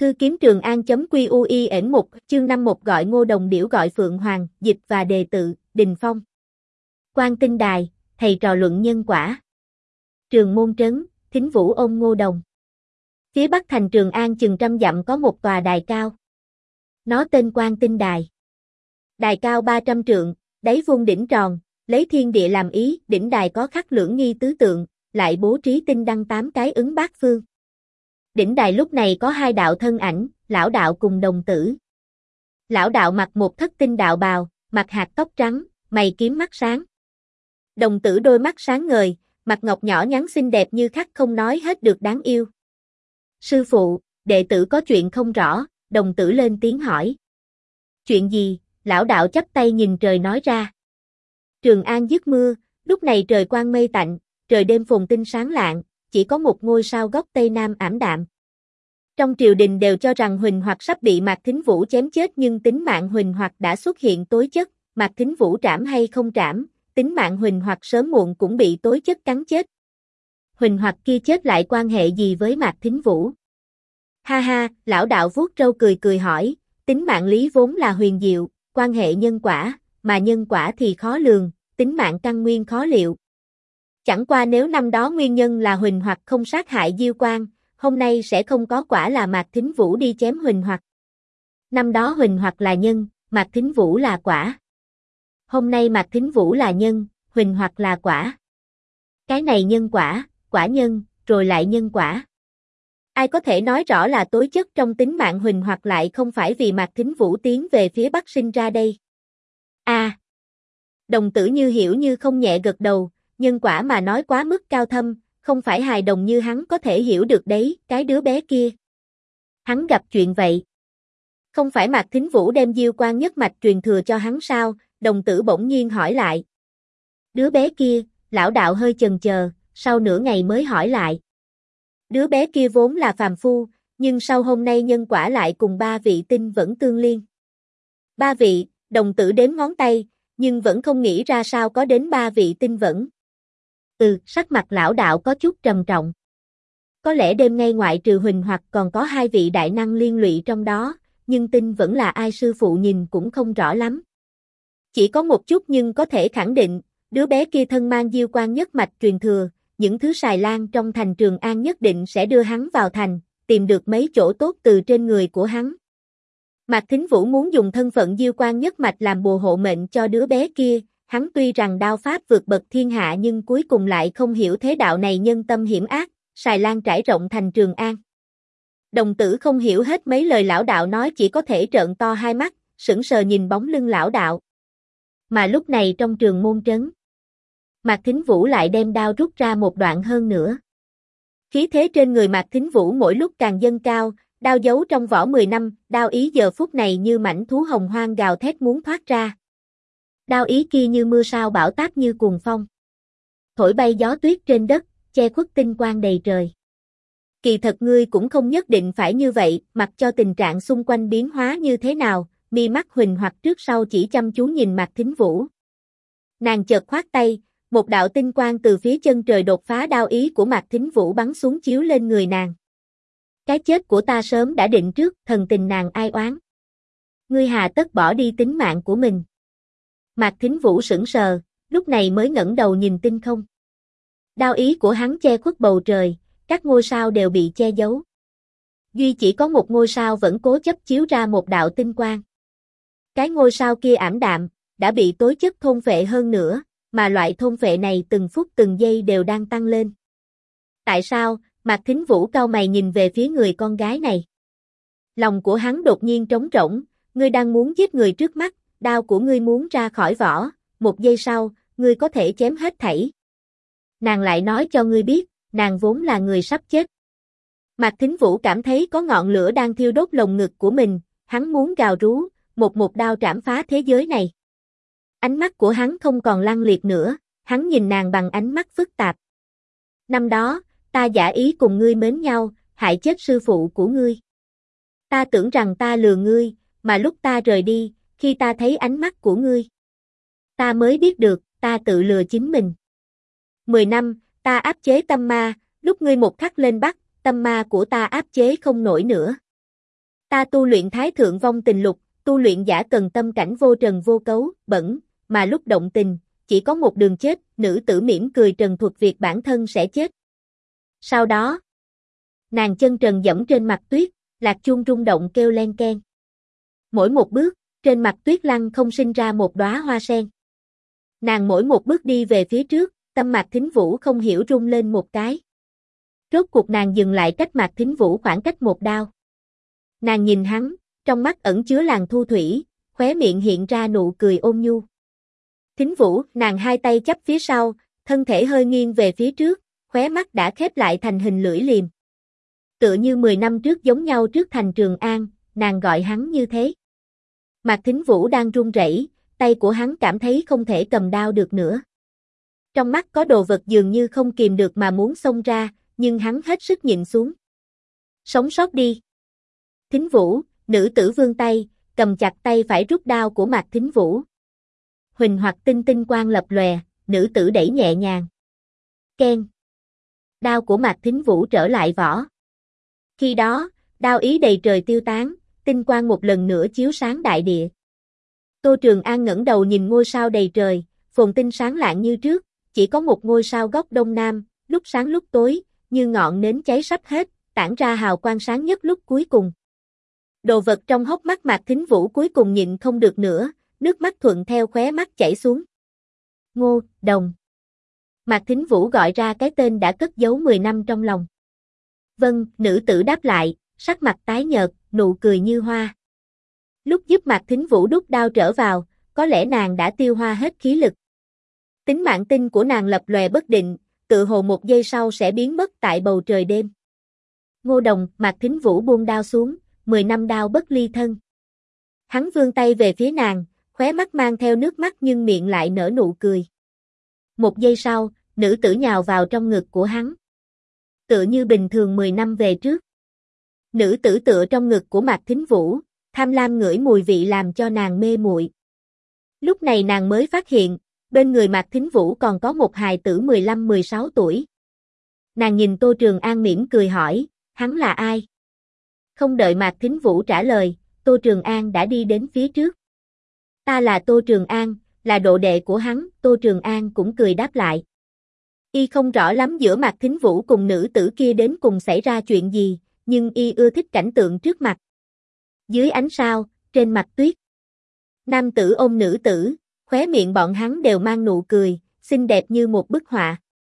Thư kiếm Trường An.quy ẩn 1, chương 51 gọi Ngô Đồng Điểu gọi Phượng Hoàng, dịch và đề tự, Đình Phong. Quan Tinh Đài, thầy trò luận nhân quả. Trường Môn Trấn, Thính Vũ ôm Ngô Đồng. Phía bắc thành Trường An chừng trăm dặm có một tòa đài cao. Nó tên Quan Tinh Đài. Đài cao 300 trượng, đáy vuông đỉnh tròn, lấy thiên địa làm ý, đỉnh đài có khắc lưỡng nghi tứ tượng, lại bố trí tinh đăng 8 cái ứng bát phương. Đỉnh đài lúc này có hai đạo thân ảnh, lão đạo cùng đồng tử. Lão đạo mặc một thất tinh đạo bào, mặt hạt tóc trắng, mày kiếm mắt sáng. Đồng tử đôi mắt sáng ngời, mặt ngọc nhỏ nhắn xinh đẹp như khắc không nói hết được đáng yêu. Sư phụ, đệ tử có chuyện không rõ, đồng tử lên tiếng hỏi. Chuyện gì? Lão đạo chắp tay nhìn trời nói ra. Trường An dứt mưa, lúc này trời quang mây tạnh, trời đêm phồn tinh sáng lạng, chỉ có một ngôi sao góc tây nam ảm đạm. Trong triều đình đều cho rằng Huỳnh Hoặc sắp bị Mạc Thính Vũ chém chết, nhưng tính mạng Huỳnh Hoặc đã xuất hiện tối chất, Mạc Thính Vũ trảm hay không trảm, tính mạng Huỳnh Hoặc sớm muộn cũng bị tối chất cắn chết. Huỳnh Hoặc kia chết lại quan hệ gì với Mạc Thính Vũ? Ha ha, lão đạo vuốt râu cười cười hỏi, tính mạng lý vốn là huyền diệu, quan hệ nhân quả, mà nhân quả thì khó lường, tính mạng căn nguyên khó liệu. Chẳng qua nếu năm đó nguyên nhân là Huỳnh Hoặc không sát hại Diêu Quang, hôm nay sẽ không có quả là Mạc Thính Vũ đi chém Huỳnh Hoặc. Năm đó Huỳnh Hoặc là nhân, Mạc Thính Vũ là quả. Hôm nay Mạc Thính Vũ là nhân, Huỳnh Hoặc là quả. Cái này nhân quả, quả nhân, rồi lại nhân quả. Ai có thể nói rõ là tối chất trong tính mạng Huỳnh Hoặc lại không phải vì Mạc Thính Vũ tiến về phía bắc sinh ra đây? Đồng tử như hiểu như không nhẹ gật đầu, nhân quả mà nói quá mức cao thâm, không phải hài đồng như hắn có thể hiểu được đấy, cái đứa bé kia. Hắn gặp chuyện vậy. Không phải Mạc Thính Vũ đem Diêu Quang nhất mạch truyền thừa cho hắn sao? Đồng tử bỗng nhiên hỏi lại. Đứa bé kia, lão đạo hơi chần chờ, sau nửa ngày mới hỏi lại. Đứa bé kia vốn là phàm phu, nhưng sau hôm nay nhân quả lại cùng 3 vị tinh vẫn tương liên. 3 vị, đồng tử đếm ngón tay, nhưng vẫn không nghĩ ra sao có đến 3 vị tinh vẫn. Sắc mặt lão đạo có chút trầm trọng. Có lẽ đêm ngay ngoại trừ Huỳnh Hoặc còn có 2 vị đại năng liên lụy trong đó, nhưng tinh vẫn là ai sư phụ nhìn cũng không rõ lắm. Chỉ có một chút nhưng có thể khẳng định, đứa bé kia thân mang Diêu Quang nhất mạch truyền thừa, những thứ xài lan trong thành Trường An nhất định sẽ đưa hắn vào thành, tìm được mấy chỗ tốt từ trên người của hắn. Mạc Thính Vũ muốn dùng thân phận Diêu Quang nhất mạch làm bùa hộ mệnh cho đứa bé kia, hắn tuy rằng đao pháp vượt bậc thiên hạ nhưng cuối cùng lại không hiểu thế đạo này nhân tâm hiểm ác, xài lan trải rộng thành Trường An. Đồng tử không hiểu hết mấy lời lão đạo nói, chỉ có thể trợn to hai mắt, sững sờ nhìn bóng lưng lão đạo. Mà lúc này trong Trường Môn Trấn, Mạc Thính Vũ lại đem đao rút ra một đoạn hơn nữa. Khí thế trên người Mạc Thính Vũ mỗi lúc càng dâng cao, đao giấu trong vỏ 10 năm, đao ý giờ phút này như mảnh thú hồng hoang gào thét muốn thoát ra. Đao ý kia như mưa sao bão táp như cuồng phong. Thổi bay gió tuyết trên đất, che khuất tinh quang đầy trời. Kỳ thật ngươi cũng không nhất định phải như vậy, mặc cho tình trạng xung quanh biến hóa như thế nào, mi mắt Huỳnh Hoặc trước sau chỉ chăm chú nhìn Mạc Thính Vũ. Nàng chợt khoát tay, một đạo tinh quang từ phía chân trời đột phá đao ý của Mạc Thính Vũ bắn xuống chiếu lên người nàng. Cái chết của ta sớm đã định trước, thần tình nàng ai oán. Ngươi hà tất bỏ đi tính mạng của mình. Mạc Thính Vũ sững sờ, lúc này mới ngẩng đầu nhìn tinh không. Đao ý của hắn che khuất bầu trời, các ngôi sao đều bị che giấu. Duy chỉ có một ngôi sao vẫn cố chấp chiếu ra một đạo tinh quang. Cái ngôi sao kia ảm đạm, đã bị tối chất thôn phệ hơn nữa, mà loại thôn phệ này từng phút từng giây đều đang tăng lên. Tại sao? Mạc Thính Vũ cau mày nhìn về phía người con gái này. Lòng của hắn đột nhiên trống rỗng, ngươi đang muốn giết người trước mắt, đao của ngươi muốn ra khỏi vỏ, một giây sau, ngươi có thể chém hết thảy. Nàng lại nói cho ngươi biết, nàng vốn là người sắp chết. Mạc Thính Vũ cảm thấy có ngọn lửa đang thiêu đốt lồng ngực của mình, hắn muốn gào rú, một đao trảm phá thế giới này. Ánh mắt của hắn không còn lăng liệt nữa, hắn nhìn nàng bằng ánh mắt phức tạp. Năm đó, ta giả ý cùng ngươi mến nhau, hại chết sư phụ của ngươi. Ta tưởng rằng ta lừa ngươi, mà lúc ta rời đi, khi ta thấy ánh mắt của ngươi, ta mới biết được, ta tự lừa chính mình. 10 năm, ta áp chế tâm ma, lúc ngươi một khắc lên bắt, tâm ma của ta áp chế không nổi nữa. Ta tu luyện Thái Thượng Vong Tình Lục, tu luyện giả cần tâm cảnh vô trần vô cấu, bẩn, mà lúc động tình, chỉ có một đường chết, nữ tử mỉm cười trần thuật việc bản thân sẽ chết. Sau đó, nàng chân trần dẫm trên mặt tuyết, lạc chuông rung động kêu len keng. Mỗi một bước, trên mặt tuyết lăng không sinh ra một đóa hoa sen. Nàng mỗi một bước đi về phía trước, tâm Mạc Thính Vũ không hiểu rung lên một cái. Rốt cuộc nàng dừng lại cách Mạc Thính Vũ khoảng cách một đao. Nàng nhìn hắn, trong mắt ẩn chứa làn thu thủy, khóe miệng hiện ra nụ cười ôn nhu. Thính Vũ, nàng hai tay chắp phía sau, thân thể hơi nghiêng về phía trước, khóe mắt đã khép lại thành hình lưỡi liềm. Tựa như 10 năm trước giống nhau trước thành Trường An, nàng gọi hắn như thế. Mạc Thính Vũ đang run rẩy, tay của hắn cảm thấy không thể cầm đao được nữa. Trong mắt có đồ vật dường như không kìm được mà muốn xông ra, nhưng hắn hết sức nhịn xuống. Sống sót đi. Thính Vũ, nữ tử vươn tay, cầm chặt tay phải rút đao của Mạc Thính Vũ. Huỳnh hoặc tinh tinh quang lập lòe, nữ tử đẩy nhẹ nhàng. Keng. Đao của Mạc Thính Vũ trở lại vỏ. Khi đó, đao ý đầy trời tiêu tán, tinh quang một lần nữa chiếu sáng đại địa. Tô Trường An ngẩng đầu nhìn ngôi sao đầy trời, phồn tinh sáng lạng như trước, chỉ có một ngôi sao góc đông nam, lúc sáng lúc tối, như ngọn nến cháy sắp hết, tản ra hào quang sáng nhất lúc cuối cùng. Đồ vật trong hốc mắt Mạc Thính Vũ cuối cùng nhịn không được nữa, nước mắt thuận theo khóe mắt chảy xuống. Ngô Đồng. Mạc Thính Vũ gọi ra cái tên đã cất giấu 10 năm trong lòng. Vâng, nữ tử đáp lại, sắc mặt tái nhợt, nụ cười như hoa. Lúc giúp Mạc Thính Vũ đút đao trở vào, có lẽ nàng đã tiêu hoa hết khí lực. Tính mạng tinh của nàng lập lòe bất định, tự hồ một giây sau sẽ biến mất tại bầu trời đêm. Ngô Đồng, Mạc Thính Vũ buông đao xuống, 10 năm đao bất ly thân. Hắn vươn tay về phía nàng, khóe mắt mang theo nước mắt nhưng miệng lại nở nụ cười. Một giây sau, nữ tử nhào vào trong ngực của hắn. Tựa như bình thường 10 năm về trước. Nữ tử tựa trong ngực của Mạc Thính Vũ, tham lam ngửi mùi vị làm cho nàng mê muội. Lúc này nàng mới phát hiện, bên người Mạc Thính Vũ còn có một hài tử 15-16 tuổi. Nàng nhìn Tô Trường An mỉm cười hỏi, hắn là ai? Không đợi Mạc Thính Vũ trả lời, Tô Trường An đã đi đến phía trước. Ta là Tô Trường An, là độ đệ của hắn, Tô Trường An cũng cười đáp lại. Y không rõ lắm giữa Mạc Thính Vũ cùng nữ tử kia đến cùng xảy ra chuyện gì, nhưng y ưa thích cảnh tượng trước mặt. Dưới ánh sao, trên mặt tuyết. Nam tử ôm nữ tử, khóe miệng bọn hắn đều mang nụ cười, xinh đẹp như một bức họa.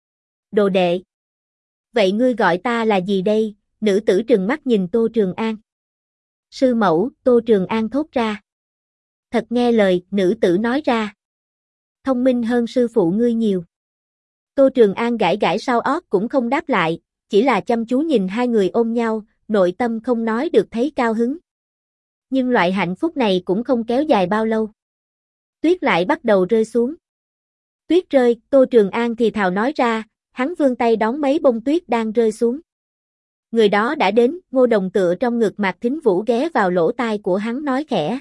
Đồ đệ. Vậy ngươi gọi ta là gì đây? Nữ tử trừng mắt nhìn Tô Trường An. Sư mẫu, Tô Trường An thốt ra. Thật nghe lời, nữ tử nói ra. Thông minh hơn sư phụ ngươi nhiều. Tô Trường An gãi gãi sau ót cũng không đáp lại, chỉ là chăm chú nhìn hai người ôm nhau, nội tâm không nói được thấy cao hứng. Nhưng loại hạnh phúc này cũng không kéo dài bao lâu. Tuyết lại bắt đầu rơi xuống. Tuyết rơi, Tô Trường An thì thào nói ra, hắn vươn tay đón mấy bông tuyết đang rơi xuống. Người đó đã đến, Ngô Đồng tựa trong ngực Mạc Thính Vũ ghé vào lỗ tai của hắn nói khẽ.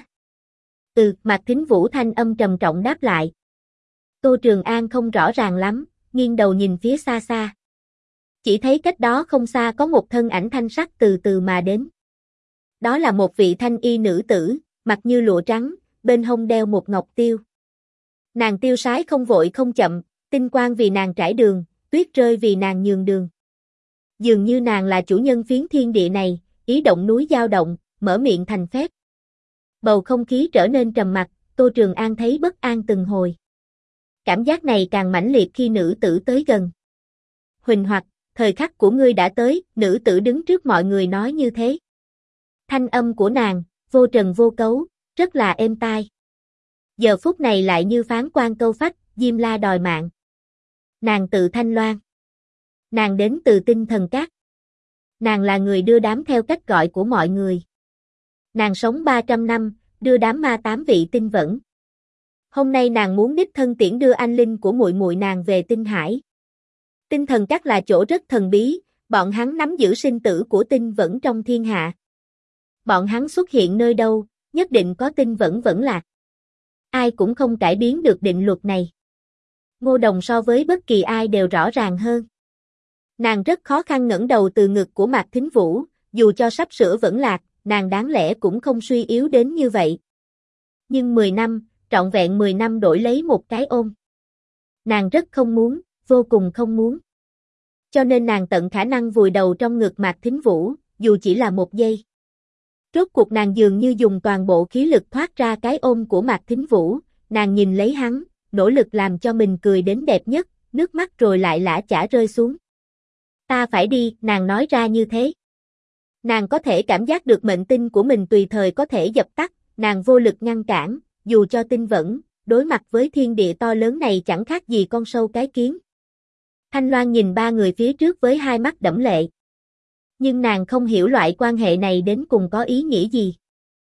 Mạc Thính Vũ thanh âm trầm trọng đáp lại. Tô Trường An không rõ ràng lắm, nghiêng đầu nhìn phía xa xa. Chỉ thấy cách đó không xa có một thân ảnh thanh sắc từ từ mà đến. Đó là một vị thanh y nữ tử, mặt như lụa trắng, bên hông đeo một ngọc tiêu. Nàng tiêu sái không vội không chậm, tinh quang vì nàng trải đường, tuyết rơi vì nàng nhường đường. Dường như nàng là chủ nhân phiến thiên địa này, ý động núi dao động, mở miệng thành phép. Bầu không khí trở nên trầm mặc, Tô Trường An thấy bất an từng hồi. Cảm giác này càng mãnh liệt khi nữ tử tới gần. Huỳnh hoặc, thời khắc của ngươi đã tới, nữ tử đứng trước mọi người nói như thế. Thanh âm của nàng, vô trần vô cấu, rất là êm tai. Giờ phút này lại như phán quan câu phách, Diêm La đòi mạng. Nàng tự Thanh Loan. Nàng đến từ Tinh Thần Các. Nàng là người đưa đám theo cách gọi của mọi người. Nàng sống 300 năm, đưa đám ma 8 vị tinh vẫn. Hôm nay nàng muốn đích thân tiễn đưa anh linh của muội muội nàng về Tinh Hải. Tinh Thần Các là chỗ rất thần bí, bọn hắn nắm giữ sinh tử của tinh vẫn trong thiên hạ. Bọn hắn xuất hiện nơi đâu, nhất định có tinh vẫn lạc. Ai cũng không cải biến được định luật này. Ngô Đồng so với bất kỳ ai đều rõ ràng hơn. Nàng rất khó khăn ngẩng đầu từ ngực của Mạc Thính Vũ, dù cho sắp sửa vẫn lạc, nàng đáng lẽ cũng không suy yếu đến như vậy. Nhưng 10 năm, trọn vẹn 10 năm đổi lấy một cái ôm. Nàng rất không muốn, vô cùng không muốn. Cho nên nàng tận khả năng vùi đầu trong ngực Mạc Thính Vũ, dù chỉ là một giây. Rốt cuộc nàng dường như dùng toàn bộ khí lực thoát ra cái ôm của Mạc Thính Vũ, nàng nhìn lấy hắn, nỗ lực làm cho mình cười đến đẹp nhất, nước mắt rồi lại lã chã rơi xuống. Ta phải đi, nàng nói ra như thế. Nàng có thể cảm giác được mệnh tinh của mình tùy thời có thể dập tắt, nàng vô lực ngăn cản, dù cho tinh vẫn, đối mặt với thiên địa to lớn này chẳng khác gì con sâu cái kiến. Thanh Loan nhìn ba người phía trước với hai mắt đẫm lệ. Nhưng nàng không hiểu loại quan hệ này đến cùng có ý nghĩa gì.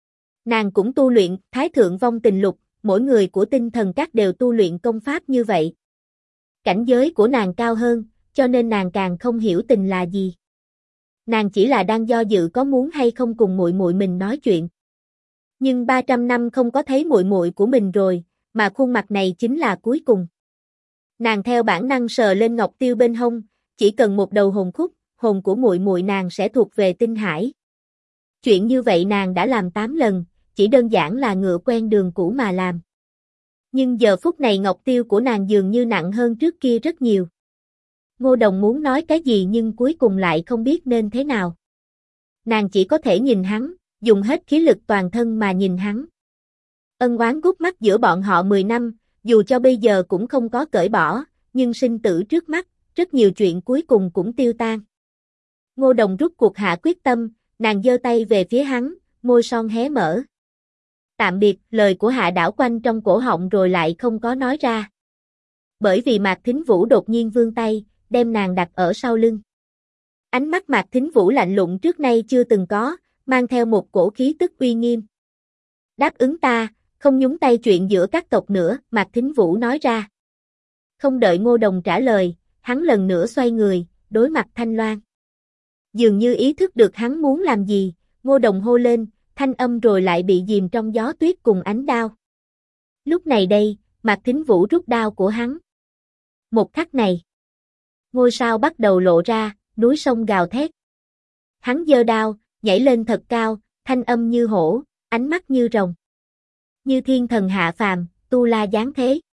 Nàng cũng tu luyện Thái Thượng Vong Tình Lục, mỗi người của Tinh Thần Các đều tu luyện công pháp như vậy. Cảnh giới của nàng cao hơn, cho nên nàng càng không hiểu tình là gì. Nàng chỉ là đang do dự có muốn hay không cùng muội muội mình nói chuyện. Nhưng 300 năm không có thấy muội muội của mình rồi, mà khuôn mặt này chính là cuối cùng. Nàng theo bản năng sờ lên ngọc tiêu bên hông, chỉ cần một đầu hồn khúc, hồn của muội muội nàng sẽ thuộc về Tinh Hải. Chuyện như vậy nàng đã làm 8 lần, chỉ đơn giản là ngựa quen đường cũ mà làm. Nhưng giờ phút này ngọc tiêu của nàng dường như nặng hơn trước kia rất nhiều. Ngô Đồng muốn nói cái gì nhưng cuối cùng lại không biết nên thế nào. Nàng chỉ có thể nhìn hắn, dùng hết khí lực toàn thân mà nhìn hắn. Ân oán gút mắt giữa bọn họ 10 năm, dù cho bây giờ cũng không có cởi bỏ, nhưng sinh tử trước mắt, rất nhiều chuyện cuối cùng cũng tiêu tan. Ngô Đồng rút cuộc hạ quyết tâm, nàng giơ tay về phía hắn, môi son hé mở. Tạm biệt, lời của Hạ đảo quanh trong cổ họng rồi lại không có nói ra. Bởi vì Mạc Thính Vũ đột nhiên vươn tay, đem nàng đặt ở sau lưng. Ánh mắt Mạc Thính Vũ lạnh lùng trước nay chưa từng có, mang theo một cổ khí tức uy nghiêm. Đáp ứng ta, không nhúng tay chuyện giữa các tộc nữa, Mạc Thính Vũ nói ra. Không đợi Ngô Đồng trả lời, hắn lần nữa xoay người, đối mặt Thanh Loan. Dường như ý thức được hắn muốn làm gì, Ngô Đồng hô lên, thanh âm rồi lại bị dìm trong gió tuyết cùng ánh đao. Lúc này đây, Mạc Thính Vũ rút đao của hắn. Một khắc này, ngôi sao bắt đầu lộ ra, núi sông gào thét. Hắn giơ đao, nhảy lên thật cao, thanh âm như hổ, ánh mắt như rồng. Như thiên thần hạ phàm, tu la giáng thế.